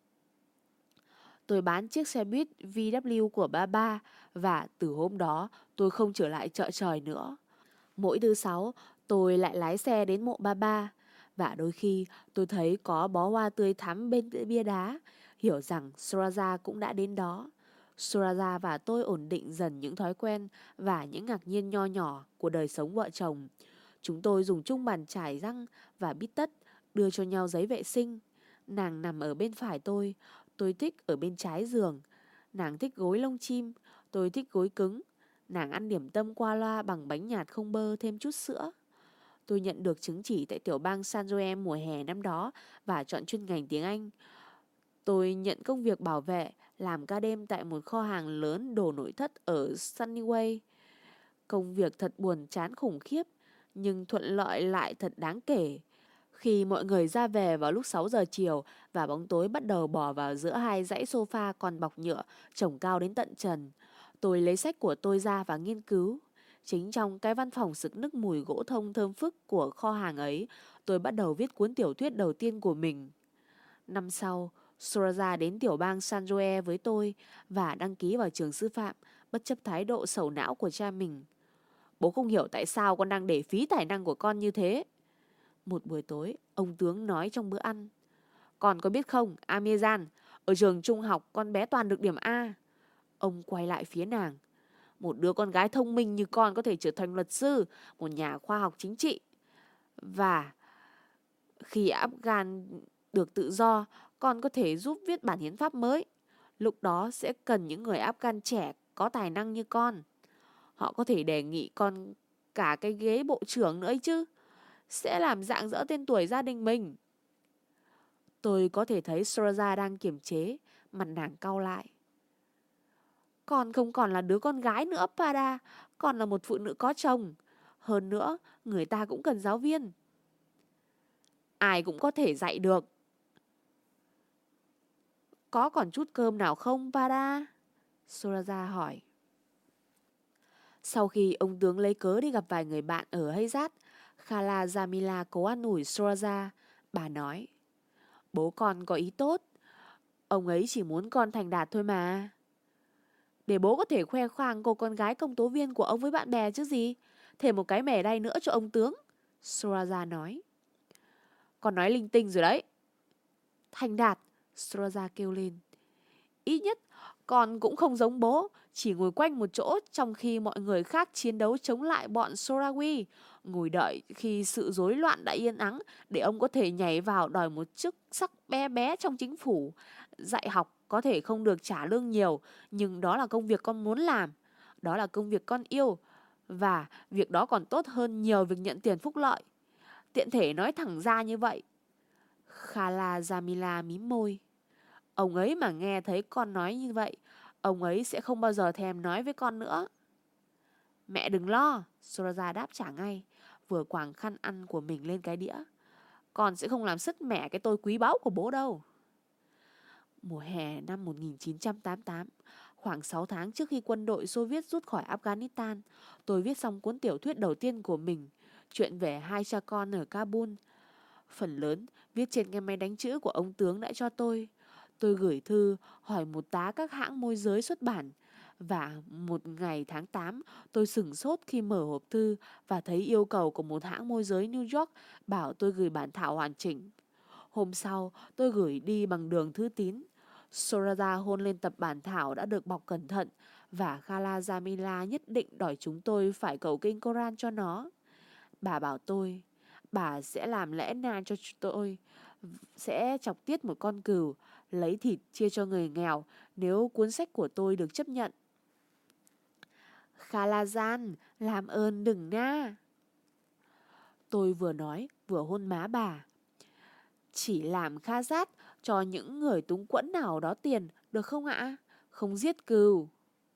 Tôi bán chiếc xe buýt VW của ba và từ hôm đó tôi không trở lại chợ trời nữa. Mỗi thứ sáu tôi lại lái xe đến mộ ba. Và đôi khi tôi thấy có bó hoa tươi thắm bên bia đá, hiểu rằng Suraja cũng đã đến đó. Suraja và tôi ổn định dần những thói quen và những ngạc nhiên nho nhỏ của đời sống vợ chồng. Chúng tôi dùng chung bàn chải răng và bít tất, đưa cho nhau giấy vệ sinh. Nàng nằm ở bên phải tôi thích ở bên trái giường. Nàng thích gối lông chim, tôi thích gối cứng. Nàng ăn điểm tâm qua loa bằng bánh nhạt không bơ thêm chút sữa. Tôi nhận được chứng chỉ tại tiểu bang San Jose mùa hè năm đó và chọn chuyên ngành tiếng Anh. Tôi nhận công việc bảo vệ, làm ca đêm tại một kho hàng lớn đồ nội thất ở Sunnyway. Công việc thật buồn chán khủng khiếp, nhưng thuận lợi lại thật đáng kể. Khi mọi người ra về vào lúc 6 giờ chiều và bóng tối bắt đầu bò vào giữa hai dãy sofa còn bọc nhựa chồng cao đến tận trần, tôi lấy sách của tôi ra và nghiên cứu. Chính trong cái văn phòng sực nức mùi gỗ thông thơm phức của kho hàng ấy, tôi bắt đầu viết cuốn tiểu thuyết đầu tiên của mình. Năm sau, Suraja đến tiểu bang San Jose với tôi và đăng ký vào trường sư phạm, bất chấp thái độ sầu não của cha mình. Bố không hiểu tại sao con đang để phí tài năng của con như thế. Một buổi tối, ông tướng nói trong bữa ăn. Con có biết không, Amizan, ở trường trung học con bé toàn được điểm A. Ông quay lại phía nàng. Một đứa con gái thông minh như con có thể trở thành luật sư, một nhà khoa học chính trị. Và khi Afghan được tự do, con có thể giúp viết bản hiến pháp mới. Lúc đó sẽ cần những người Afghan trẻ có tài năng như con. Họ có thể đề nghị con cả cái ghế bộ trưởng nữa ấy chứ. Sẽ làm rạng rỡ tên tuổi gia đình mình. Tôi có thể thấy Suraja đang kiềm chế, mặt nàng cau lại. Con không còn là đứa con gái nữa, Pada. Con là một phụ nữ có chồng. Hơn nữa, người ta cũng cần giáo viên. Ai cũng có thể dạy được. Có còn chút cơm nào không, Pada? Suraja hỏi. Sau khi ông tướng lấy cớ đi gặp vài người bạn ở Hayzat, Khala Jamila cố an ủi Suraja. Bà nói, bố con có ý tốt. Ông ấy chỉ muốn con thành đạt thôi mà. Để bố có thể khoe khoang cô con gái công tố viên của ông với bạn bè chứ gì. Thêm một cái mẻ đay nữa cho ông tướng. Suraja nói. Con nói linh tinh rồi đấy. Thành đạt, Suraja kêu lên. Ít nhất con cũng không giống bố, chỉ ngồi quanh một chỗ trong khi mọi người khác chiến đấu chống lại bọn Sorawi, ngồi đợi khi sự rối loạn đã yên ắng để ông có thể nhảy vào đòi một chức sắc bé bé trong chính phủ. Dạy học có thể không được trả lương nhiều, nhưng đó là công việc con muốn làm, đó là công việc con yêu, và việc đó còn tốt hơn nhiều việc nhận tiền phúc lợi. Tiện thể nói thẳng ra như vậy. Khala Jamila mím môi. Ông ấy mà nghe thấy con nói như vậy, ông ấy sẽ không bao giờ thèm nói với con nữa. Mẹ đừng lo, Suraja đáp trả ngay, vừa quàng khăn ăn của mình lên cái đĩa. Con sẽ không làm sứt mẻ cái tôi quý báu của bố đâu. Mùa hè năm 1988, khoảng 6 tháng trước khi quân đội Xô Viết rút khỏi Afghanistan, tôi viết xong cuốn tiểu thuyết đầu tiên của mình, chuyện về hai cha con ở Kabul. Phần lớn viết trên cái máy đánh chữ của ông tướng đã cho tôi. Tôi gửi thư hỏi một tá các hãng môi giới xuất bản. Và một ngày tháng 8, tôi sửng sốt khi mở hộp thư và thấy yêu cầu của một hãng môi giới New York bảo tôi gửi bản thảo hoàn chỉnh. Hôm sau, tôi gửi đi bằng đường thư tín. Sorada hôn lên tập bản thảo đã được bọc cẩn thận và Khala Jamila nhất định đòi chúng tôi phải cầu kinh Koran cho nó. Bà bảo tôi, bà sẽ làm lẽ na cho tôi, sẽ chọc tiết một con cừu, lấy thịt chia cho người nghèo nếu cuốn sách của tôi được chấp nhận. Khalazan, làm ơn đừng na. Tôi vừa nói vừa hôn má bà. Chỉ làm kha rát cho những người túng quẫn nào đó tiền, được không ạ? Không giết cừu.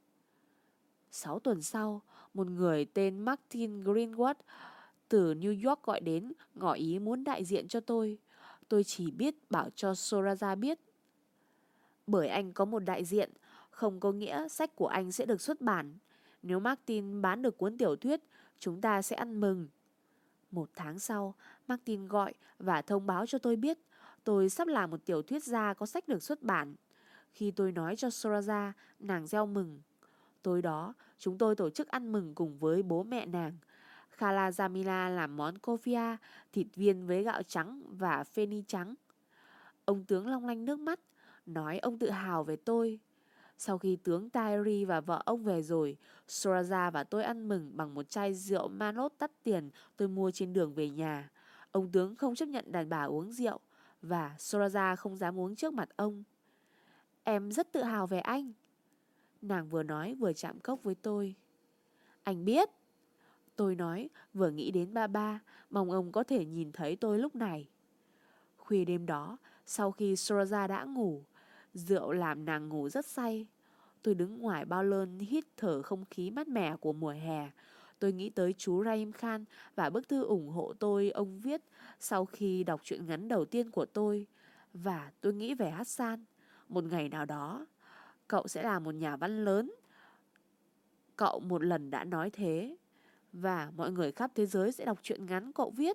6 tuần sau, một người tên Martin Greenwood từ New York gọi đến, ngỏ ý muốn đại diện cho tôi. Tôi chỉ biết bảo cho Soraja biết. Bởi anh có một đại diện, không có nghĩa sách của anh sẽ được xuất bản. Nếu Martin bán được cuốn tiểu thuyết, chúng ta sẽ ăn mừng. 1 tháng sau, Martin gọi và thông báo cho tôi biết tôi sắp làm một tiểu thuyết gia có sách được xuất bản. Khi tôi nói cho Soraja, nàng reo mừng. Tối đó, chúng tôi tổ chức ăn mừng cùng với bố mẹ nàng. Khala Jamila làm món kofia, thịt viên với gạo trắng và pheni trắng. Ông tướng long lanh nước mắt, nói ông tự hào về tôi. Sau khi tướng Tahiri và vợ ông về rồi, Soraja và tôi ăn mừng bằng một chai rượu Manot đắt tiền tôi mua trên đường về nhà. Ông tướng không chấp nhận đàn bà uống rượu, và Soraja không dám uống trước mặt ông. Em rất tự hào về anh, nàng vừa nói vừa chạm cốc với tôi. Anh biết, tôi nói vừa nghĩ đến ba, mong ông có thể nhìn thấy tôi lúc này. Khuya đêm đó, sau khi Soraja đã ngủ, rượu làm nàng ngủ rất say. Tôi đứng ngoài bao lơn hít thở không khí mát mẻ của mùa hè. Tôi nghĩ tới chú Rahim Khan và bức thư ủng hộ tôi ông viết sau khi đọc truyện ngắn đầu tiên của tôi. Và tôi nghĩ về Hassan. Một ngày nào đó, cậu sẽ là một nhà văn lớn. Cậu một lần đã nói thế. Và mọi người khắp thế giới sẽ đọc truyện ngắn cậu viết.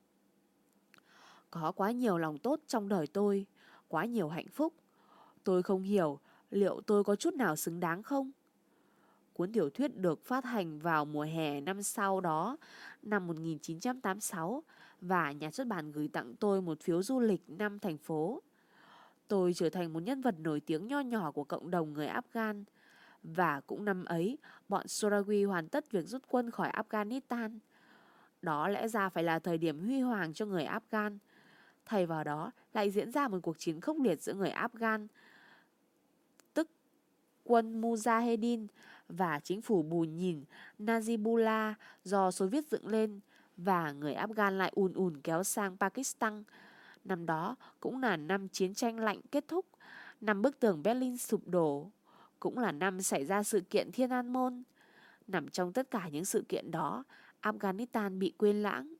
Có quá nhiều lòng tốt trong đời tôi, quá nhiều hạnh phúc. Tôi không hiểu liệu tôi có chút nào xứng đáng không? Cuốn tiểu thuyết được phát hành vào mùa hè năm sau đó, năm 1986, và nhà xuất bản gửi tặng tôi một phiếu du lịch 5 thành phố. Tôi trở thành một nhân vật nổi tiếng nho nhỏ của cộng đồng người Afghan. Và cũng năm ấy, bọn Sorawi hoàn tất việc rút quân khỏi Afghanistan. Đó lẽ ra phải là thời điểm huy hoàng cho người Afghan. Thay vào đó lại diễn ra một cuộc chiến khốc liệt giữa người Afghan, tức quân Mujahedin, và chính phủ bù nhìn Najibullah do Xô Viết dựng lên, và người Afghan lại ùn ùn kéo sang Pakistan. Năm đó cũng là năm chiến tranh lạnh kết thúc, năm bức tường Berlin sụp đổ, cũng là năm xảy ra sự kiện Thiên An Môn. Nằm trong tất cả những sự kiện đó, Afghanistan bị quên lãng.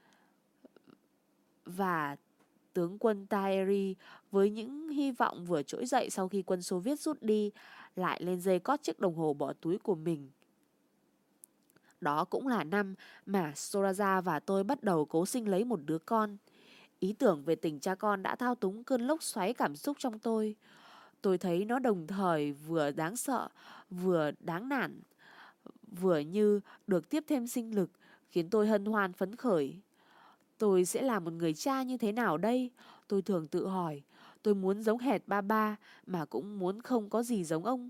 Và tướng quân Tahiri với những hy vọng vừa trỗi dậy sau khi quân Xô Viết rút đi lại lên dây cót chiếc đồng hồ bỏ túi của mình. Đó cũng là năm mà Soraja và tôi bắt đầu cố sinh lấy một đứa con. Ý tưởng về tình cha con đã thao túng cơn lốc xoáy cảm xúc trong tôi. Tôi thấy nó đồng thời vừa đáng sợ, vừa đáng nản, vừa như được tiếp thêm sinh lực, khiến tôi hân hoan phấn khởi. Tôi sẽ là một người cha như thế nào đây? Tôi thường tự hỏi. Tôi muốn giống hệt ba, mà cũng muốn không có gì giống ông.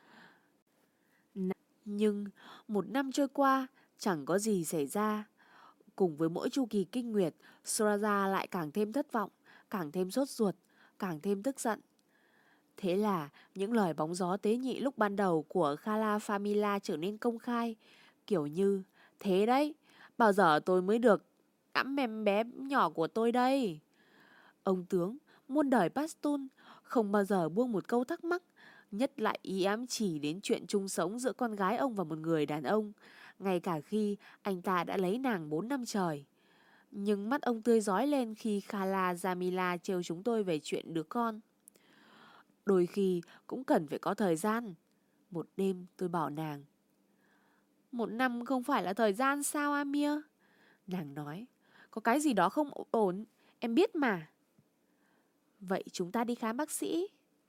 Nhưng một năm trôi qua, chẳng có gì xảy ra. Cùng với mỗi chu kỳ kinh nguyệt, Soraja lại càng thêm thất vọng, càng thêm sốt ruột, càng thêm tức giận. Thế là những lời bóng gió tế nhị lúc ban đầu của Khala Famila trở nên công khai. Kiểu như, thế đấy, bao giờ tôi mới được ẵm em bé nhỏ của tôi đây? Ông tướng, muôn đời Pashtun, không bao giờ buông một câu thắc mắc, nhất lại ý ám chỉ đến chuyện chung sống giữa con gái ông và một người đàn ông, ngay cả khi anh ta đã lấy nàng 4 năm trời. Nhưng mắt ông tươi rói lên khi Khala Jamila trêu chúng tôi về chuyện đứa con. Đôi khi cũng cần phải có thời gian. Một đêm tôi bảo nàng. Một năm không phải là thời gian sao Amir? Nàng nói, có cái gì đó không ổn, em biết mà. Vậy chúng ta đi khám bác sĩ.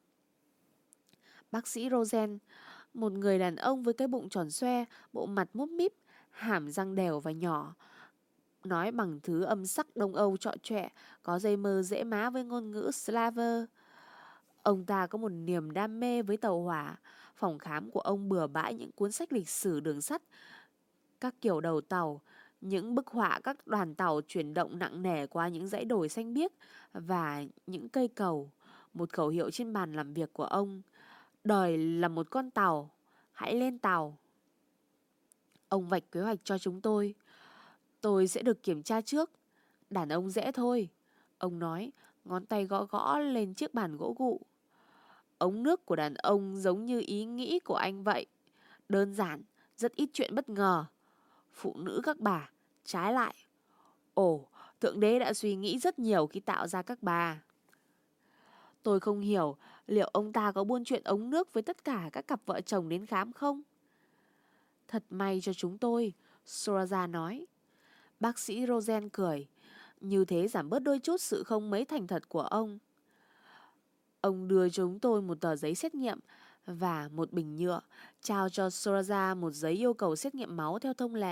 Bác sĩ Rosen, một người đàn ông với cái bụng tròn xoe, bộ mặt múp míp, hàm răng đều và nhỏ, nói bằng thứ âm sắc Đông Âu trọ trọe, có dây mơ dễ má với ngôn ngữ Slaver. Ông ta có một niềm đam mê với tàu hỏa. Phòng khám của ông bừa bãi những cuốn sách lịch sử đường sắt, các kiểu đầu tàu, những bức họa các đoàn tàu chuyển động nặng nề qua những dãy đồi xanh biếc và những cây cầu. Một khẩu hiệu trên bàn làm việc của ông: đời là một con tàu, hãy lên tàu. Ông vạch kế hoạch cho chúng tôi. Tôi sẽ được kiểm tra trước. Đàn ông dễ thôi, ông nói, ngón tay gõ gõ lên chiếc bàn gỗ gụ. Ống nước của đàn ông giống như ý nghĩ của anh vậy. Đơn giản, rất ít chuyện bất ngờ. Phụ nữ các bà, trái lại. Ồ, Thượng Đế đã suy nghĩ rất nhiều khi tạo ra các bà. Tôi không hiểu liệu ông ta có buôn chuyện ống nước với tất cả các cặp vợ chồng đến khám không? Thật may cho chúng tôi, Soraja nói. Bác sĩ Rosen cười. Như thế giảm bớt đôi chút sự không mấy thành thật của ông. Ông đưa chúng tôi một tờ giấy xét nghiệm và một bình nhựa, trao cho Soraja một giấy yêu cầu xét nghiệm máu theo thông lệ.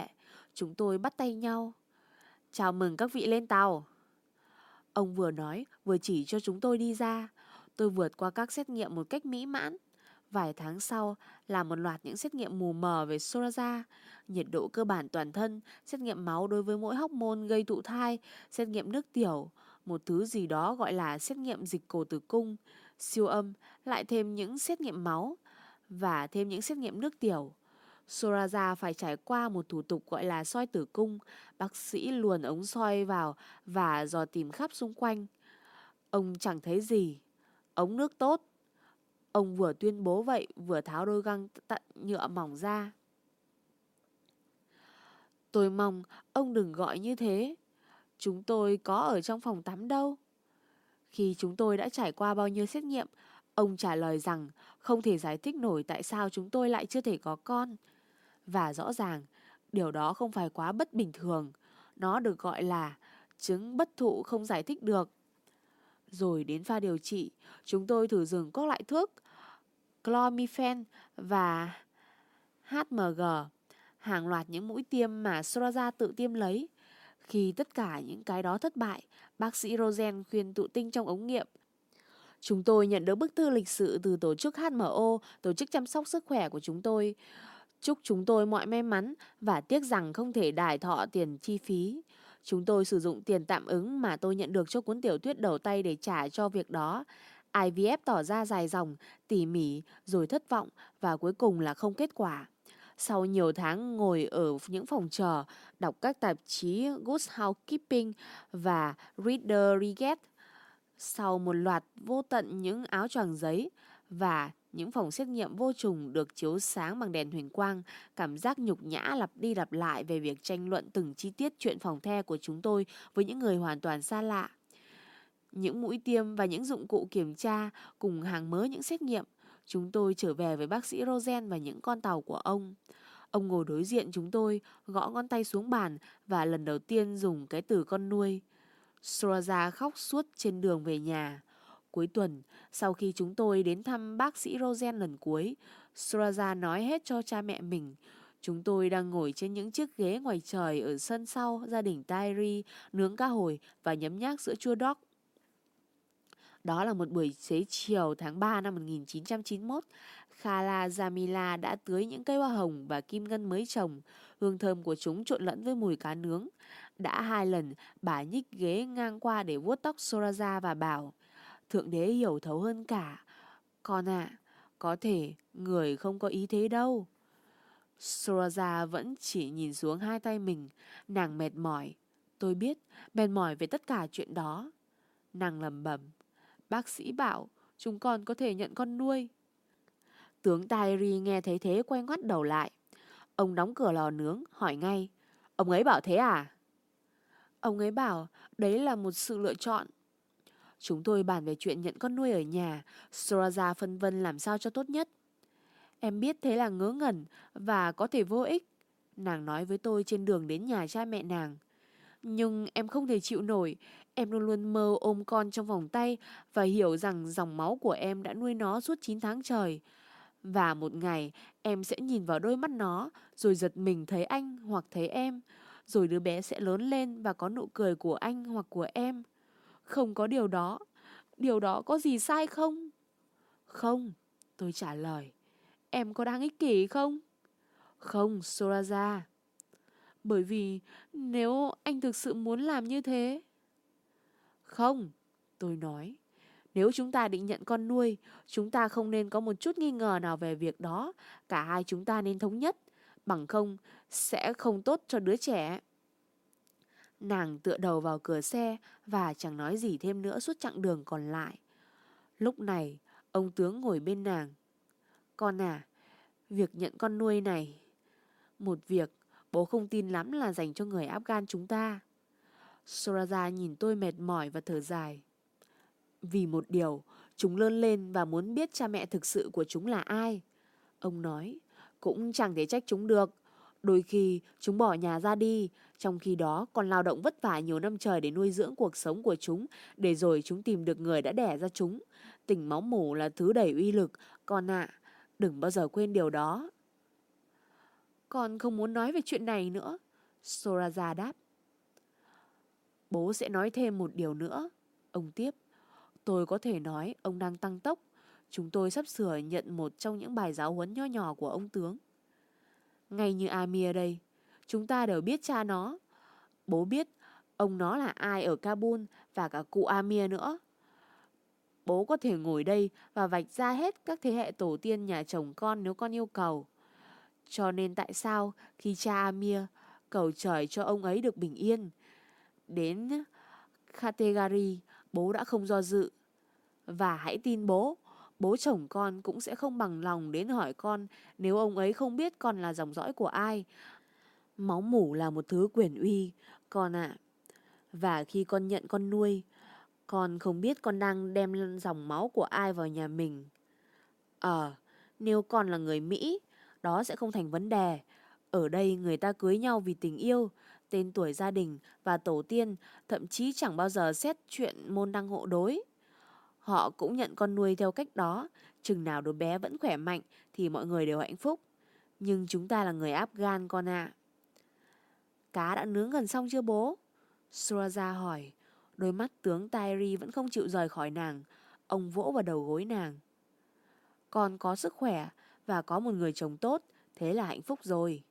Chúng tôi bắt tay nhau. Chào mừng các vị lên tàu. Ông vừa nói vừa chỉ cho chúng tôi đi ra. Tôi vượt qua các xét nghiệm một cách mỹ mãn. Vài tháng sau, làm một loạt những xét nghiệm mù mờ về Soraza, nhiệt độ cơ bản toàn thân, xét nghiệm máu đối với mỗi hormone gây thụ thai, xét nghiệm nước tiểu, một thứ gì đó gọi là xét nghiệm dịch cổ tử cung, siêu âm, lại thêm những xét nghiệm máu và thêm những xét nghiệm nước tiểu. Soraza phải trải qua một thủ tục gọi là soi tử cung. Bác sĩ luồn ống soi vào và dò tìm khắp xung quanh. Ông chẳng thấy gì. Ống nước tốt. Ông vừa tuyên bố vậy vừa tháo đôi găng nhựa mỏng ra. Tôi mong ông đừng gọi như thế. Chúng tôi có ở trong phòng tắm đâu. Khi chúng tôi đã trải qua bao nhiêu xét nghiệm, ông trả lời rằng không thể giải thích nổi tại sao chúng tôi lại chưa thể có con. Và rõ ràng, điều đó không phải quá bất bình thường. Nó được gọi là chứng bất thụ không giải thích được. Rồi đến pha điều trị, chúng tôi thử dùng các loại thuốc Clomiphen và HMG, hàng loạt những mũi tiêm mà Soraza tự tiêm lấy. Khi tất cả những cái đó thất bại, bác sĩ Rosen khuyên tụ tinh trong ống nghiệm. Chúng tôi nhận được bức thư lịch sự từ tổ chức HMO, tổ chức chăm sóc sức khỏe của chúng tôi. Chúc chúng tôi mọi may mắn và tiếc rằng không thể đài thọ tiền chi phí. Chúng tôi sử dụng tiền tạm ứng mà tôi nhận được cho cuốn tiểu thuyết đầu tay để trả cho việc đó. IVF tỏ ra dài dòng, tỉ mỉ, rồi thất vọng và cuối cùng là không kết quả. Sau nhiều tháng ngồi ở những phòng chờ, đọc các tạp chí Good Housekeeping và Reader Digest, sau một loạt vô tận những áo choàng giấy và những phòng xét nghiệm vô trùng được chiếu sáng bằng đèn huỳnh quang, cảm giác nhục nhã lặp đi lặp lại về việc tranh luận từng chi tiết chuyện phòng the của chúng tôi với những người hoàn toàn xa lạ. Những mũi tiêm và những dụng cụ kiểm tra cùng hàng mớ những xét nghiệm, chúng tôi trở về với bác sĩ Rosen và những con tàu của ông. Ông ngồi đối diện chúng tôi, gõ ngón tay xuống bàn và lần đầu tiên dùng cái từ con nuôi. Soraza khóc suốt trên đường về nhà. Cuối tuần, sau khi chúng tôi đến thăm bác sĩ Rosen lần cuối, Soraza nói hết cho cha mẹ mình. Chúng tôi đang ngồi trên những chiếc ghế ngoài trời ở sân sau gia đình Tyree, nướng cá hồi và nhấm nháp sữa chua đốc. Đó là một buổi xế chiều tháng 3 năm 1991. Khala Jamila đã tưới những cây hoa hồng và kim ngân mới trồng. Hương thơm của chúng trộn lẫn với mùi cá nướng. Đã 2 lần, bà nhích ghế ngang qua để vuốt tóc Soraza và bảo: Thượng đế hiểu thấu hơn cả. Con ạ, có thể người không có ý thế đâu. Soraza vẫn chỉ nhìn xuống hai tay mình. Nàng mệt mỏi. Tôi biết, mệt mỏi về tất cả chuyện đó. Nàng lẩm bẩm: Bác sĩ bảo chúng con có thể nhận con nuôi. Tướng Tyree nghe thấy thế quay ngoắt đầu lại. Ông đóng cửa lò nướng, hỏi ngay: Ông ấy bảo thế à? Ông ấy bảo đấy là một sự lựa chọn. Chúng tôi bàn về chuyện nhận con nuôi ở nhà. Soraza phân vân làm sao cho tốt nhất. Em biết thế là ngớ ngẩn và có thể vô ích, nàng nói với tôi trên đường đến nhà cha mẹ nàng. Nhưng em không thể chịu nổi. Em luôn luôn mơ ôm con trong vòng tay và hiểu rằng dòng máu của em đã nuôi nó suốt 9 tháng trời. Và một ngày em sẽ nhìn vào đôi mắt nó rồi giật mình thấy anh hoặc thấy em. Rồi đứa bé sẽ lớn lên và có nụ cười của anh hoặc của em. Không có điều đó. Điều đó có gì sai không? Không, tôi trả lời. Em có đang ích kỷ không? Không, Soraza. Bởi vì nếu anh thực sự muốn làm như thế. Không, tôi nói. Nếu chúng ta định nhận con nuôi, chúng ta không nên có một chút nghi ngờ nào về việc đó. Cả hai chúng ta nên thống nhất. Bằng không, sẽ không tốt cho đứa trẻ. Nàng tựa đầu vào cửa xe và chẳng nói gì thêm nữa suốt chặng đường còn lại. Lúc này, ông tướng ngồi bên nàng. Con à, việc nhận con nuôi này, một việc bố không tin lắm là dành cho người Afghan chúng ta. Soraza nhìn tôi mệt mỏi và thở dài. Vì một điều, chúng lớn lên và muốn biết cha mẹ thực sự của chúng là ai. Ông nói, cũng chẳng thể trách chúng được. Đôi khi chúng bỏ nhà ra đi, trong khi đó còn lao động vất vả nhiều năm trời để nuôi dưỡng cuộc sống của chúng, để rồi chúng tìm được người đã đẻ ra chúng. Tình máu mủ là thứ đầy uy lực, con ạ, đừng bao giờ quên điều đó. Con không muốn nói về chuyện này nữa, Soraja đáp. Bố sẽ nói thêm một điều nữa. Ông tiếp. Tôi có thể nói ông đang tăng tốc. Chúng tôi sắp sửa nhận một trong những bài giáo huấn nho nhỏ của ông tướng. Ngay như Amir đây, chúng ta đều biết cha nó. Bố biết ông nó là ai ở Kabul và cả cụ Amir nữa. Bố có thể ngồi đây và vạch ra hết các thế hệ tổ tiên nhà chồng con nếu con yêu cầu. Cho nên tại sao khi cha Amir cầu trời cho ông ấy được bình yên, đến Khategari, bố đã không do dự. Và hãy tin bố, bố chồng con cũng sẽ không bằng lòng đến hỏi con nếu ông ấy không biết con là dòng dõi của ai. Máu mủ là một thứ quyền uy, con ạ. Và khi con nhận con nuôi, con không biết con đang đem dòng máu của ai vào nhà mình. Nếu con là người Mỹ, đó sẽ không thành vấn đề. Ở đây người ta cưới nhau vì tình yêu, tên tuổi gia đình và tổ tiên, thậm chí chẳng bao giờ xét chuyện môn đăng hộ đối. Họ cũng nhận con nuôi theo cách đó, chừng nào đứa bé vẫn khỏe mạnh thì mọi người đều hạnh phúc. Nhưng chúng ta là người Afghan con ạ. Cá đã nướng gần xong chưa bố? Suraja hỏi. Đôi mắt tướng Tahiri vẫn không chịu rời khỏi nàng. Ông vỗ vào đầu gối nàng. Con có sức khỏe và có một người chồng tốt, thế là hạnh phúc rồi.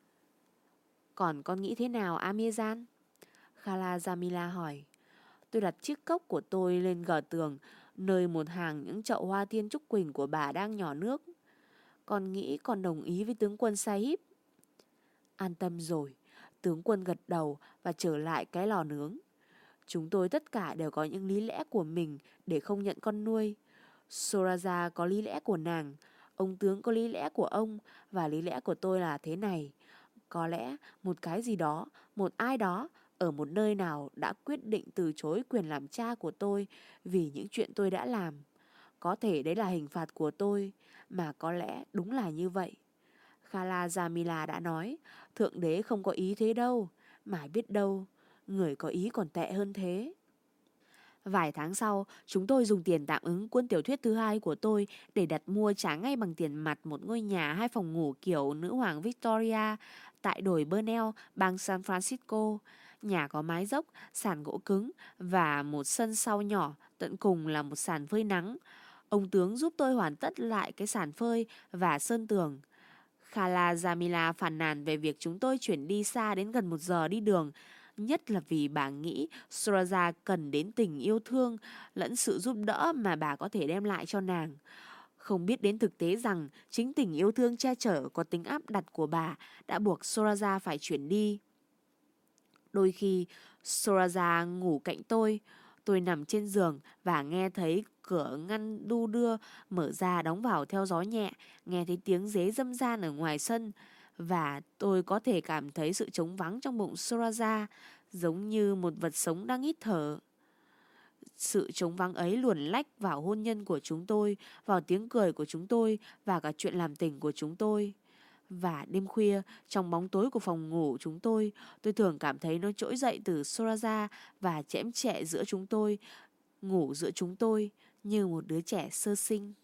Còn con nghĩ thế nào Amirjan? Khala Jamila hỏi. Tôi đặt chiếc cốc của tôi lên gờ tường, nơi một hàng những chậu hoa tiên trúc quỳnh của bà đang nhỏ nước. Con nghĩ con đồng ý với tướng quân Sahib. An tâm rồi. Tướng quân gật đầu và trở lại cái lò nướng. Chúng tôi tất cả đều có những lý lẽ của mình để không nhận con nuôi. Soraja có lý lẽ của nàng, ông tướng có lý lẽ của ông, và lý lẽ của tôi là thế này. Có lẽ một cái gì đó, một ai đó ở một nơi nào đã quyết định từ chối quyền làm cha của tôi vì những chuyện tôi đã làm. Có thể đấy là hình phạt của tôi, mà có lẽ đúng là như vậy. Khala Jamila đã nói, Thượng đế không có ý thế đâu, mãi biết đâu, người có ý còn tệ hơn thế. Vài tháng sau, chúng tôi dùng tiền tạm ứng cuốn tiểu thuyết thứ hai của tôi để đặt mua trả ngay bằng tiền mặt một ngôi nhà 2 phòng ngủ kiểu nữ hoàng Victoria tại đồi Burnell, bang San Francisco. Nhà có mái dốc, sàn gỗ cứng và một sân sau nhỏ, tận cùng là một sàn phơi nắng. Ông tướng giúp tôi hoàn tất lại cái sàn phơi và sơn tường. Khala Jamila phàn nàn về việc chúng tôi chuyển đi xa đến gần 1 giờ đi đường, nhất là vì bà nghĩ Suraja cần đến tình yêu thương lẫn sự giúp đỡ mà bà có thể đem lại cho nàng. Không biết đến thực tế rằng chính tình yêu thương che chở có tính áp đặt của bà đã buộc Suraja phải chuyển đi. Đôi khi Suraja ngủ cạnh tôi nằm trên giường và nghe thấy cửa ngăn đu đưa mở ra đóng vào theo gió nhẹ, nghe thấy tiếng dế râm ran ở ngoài sân, và tôi có thể cảm thấy sự trống vắng trong bụng Suraja, giống như một vật sống đang hít thở. Sự trống vắng ấy luồn lách vào hôn nhân của chúng tôi, vào tiếng cười của chúng tôi và cả chuyện làm tình của chúng tôi. Và đêm khuya, trong bóng tối của phòng ngủ chúng tôi thường cảm thấy nó trỗi dậy từ Suraja và chễm chệ giữa chúng tôi, ngủ giữa chúng tôi như một đứa trẻ sơ sinh.